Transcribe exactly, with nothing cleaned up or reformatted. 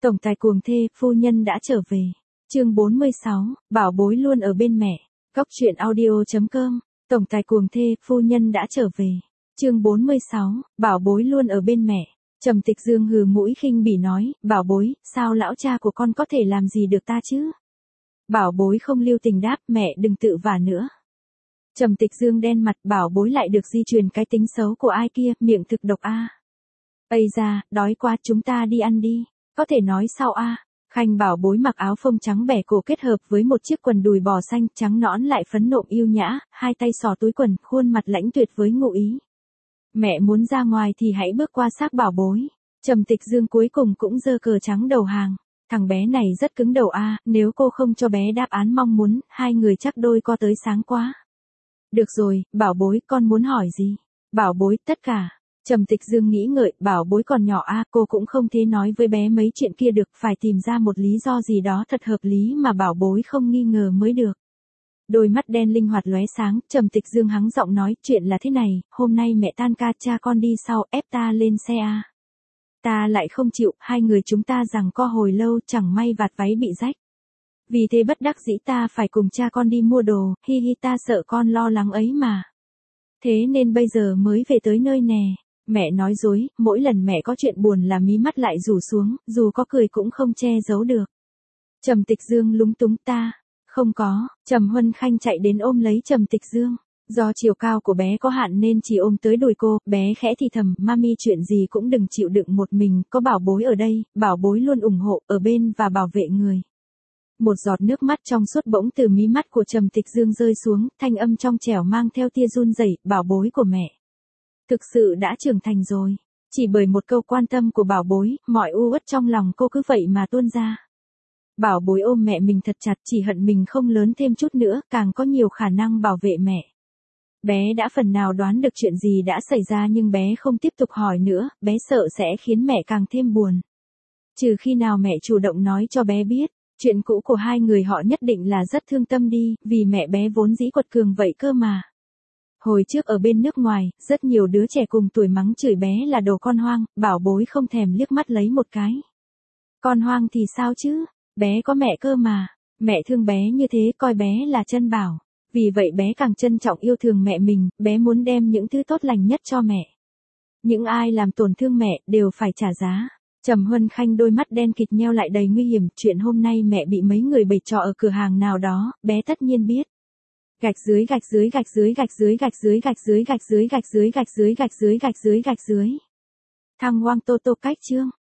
Tổng tài cuồng thê, phu nhân đã trở về. Chương bốn mươi sáu, bảo bối luôn ở bên mẹ. Góc truyện audio chấm com. Tổng tài cuồng thê, phu nhân đã trở về. Chương bốn mươi sáu, bảo bối luôn ở bên mẹ. Trầm Tịch Dương hừ mũi khinh bỉ nói, bảo bối, sao lão cha của con có thể làm gì được ta chứ? Bảo bối không lưu tình đáp, mẹ đừng tự vả nữa. Trầm Tịch Dương đen mặt, bảo bối lại được di truyền cái tính xấu của ai kia, miệng thực độc a. À. Ây da, đói quá, chúng ta đi ăn đi. Có thể nói sau a. À. Khanh bảo bối mặc áo phông trắng bẻ cổ kết hợp với một chiếc quần đùi bò xanh trắng nõn lại phấn nộm yêu nhã, hai tay xỏ túi quần, khuôn mặt lãnh tuyệt với ngụ ý. Mẹ muốn ra ngoài thì hãy bước qua xác bảo bối. Trầm Tịch Dương cuối cùng cũng giơ cờ trắng đầu hàng. Thằng bé này rất cứng đầu a, à, nếu cô không cho bé đáp án mong muốn, hai người chắc đôi co tới sáng quá. Được rồi, bảo bối, con muốn hỏi gì? Bảo bối, tất cả. Trầm Tịch Dương nghĩ ngợi, bảo bối còn nhỏ a, à, cô cũng không thể nói với bé mấy chuyện kia được, phải tìm ra một lý do gì đó thật hợp lý mà bảo bối không nghi ngờ mới được. Đôi mắt đen linh hoạt lóe sáng, Trầm Tịch Dương hắng giọng nói, chuyện là thế này, hôm nay mẹ tan ca cha con đi sau, ép ta lên xe a. À. Ta lại không chịu, hai người chúng ta giằng co hồi lâu, chẳng may vạt váy bị rách. Vì thế bất đắc dĩ ta phải cùng cha con đi mua đồ, hi hi ta sợ con lo lắng ấy mà. Thế nên bây giờ mới về tới nơi nè. Mẹ nói dối, mỗi lần mẹ có chuyện buồn là mí mắt lại rủ xuống, dù có cười cũng không che giấu được. Trầm Tịch Dương lúng túng ta. Không có, Trầm Huân Khanh chạy đến ôm lấy Trầm Tịch Dương. Do chiều cao của bé có hạn nên chỉ ôm tới đùi cô, bé khẽ thì thầm, mami chuyện gì cũng đừng chịu đựng một mình, có bảo bối ở đây, bảo bối luôn ủng hộ, ở bên và bảo vệ người. Một giọt nước mắt trong suốt bỗng từ mí mắt của Trầm Tịch Dương rơi xuống, thanh âm trong trẻo mang theo tia run rẩy, bảo bối của mẹ. Thực sự đã trưởng thành rồi. Chỉ bởi một câu quan tâm của bảo bối, mọi u uất trong lòng cô cứ vậy mà tuôn ra. Bảo bối ôm mẹ mình thật chặt, chỉ hận mình không lớn thêm chút nữa, càng có nhiều khả năng bảo vệ mẹ. Bé đã phần nào đoán được chuyện gì đã xảy ra nhưng bé không tiếp tục hỏi nữa, bé sợ sẽ khiến mẹ càng thêm buồn. Trừ khi nào mẹ chủ động nói cho bé biết, chuyện cũ của hai người họ nhất định là rất thương tâm đi, vì mẹ bé vốn dĩ quật cường vậy cơ mà. Hồi trước ở bên nước ngoài, rất nhiều đứa trẻ cùng tuổi mắng chửi bé là đồ con hoang, bảo bối không thèm liếc mắt lấy một cái. Con hoang thì sao chứ, bé có mẹ cơ mà, mẹ thương bé như thế coi bé là chân bảo. Vì vậy bé càng trân trọng yêu thương mẹ mình, bé muốn đem những thứ tốt lành nhất cho mẹ. Những ai làm tổn thương mẹ đều phải trả giá. Trầm Huân Khanh đôi mắt đen kịt nheo lại đầy nguy hiểm, chuyện hôm nay mẹ bị mấy người bày trò ở cửa hàng nào đó, bé tất nhiên biết. Gạch dưới gạch dưới gạch dưới gạch dưới gạch dưới gạch dưới gạch dưới gạch dưới gạch dưới gạch dưới gạch dưới gạch dưới. Thăng Hoang Tô Tô cách chương.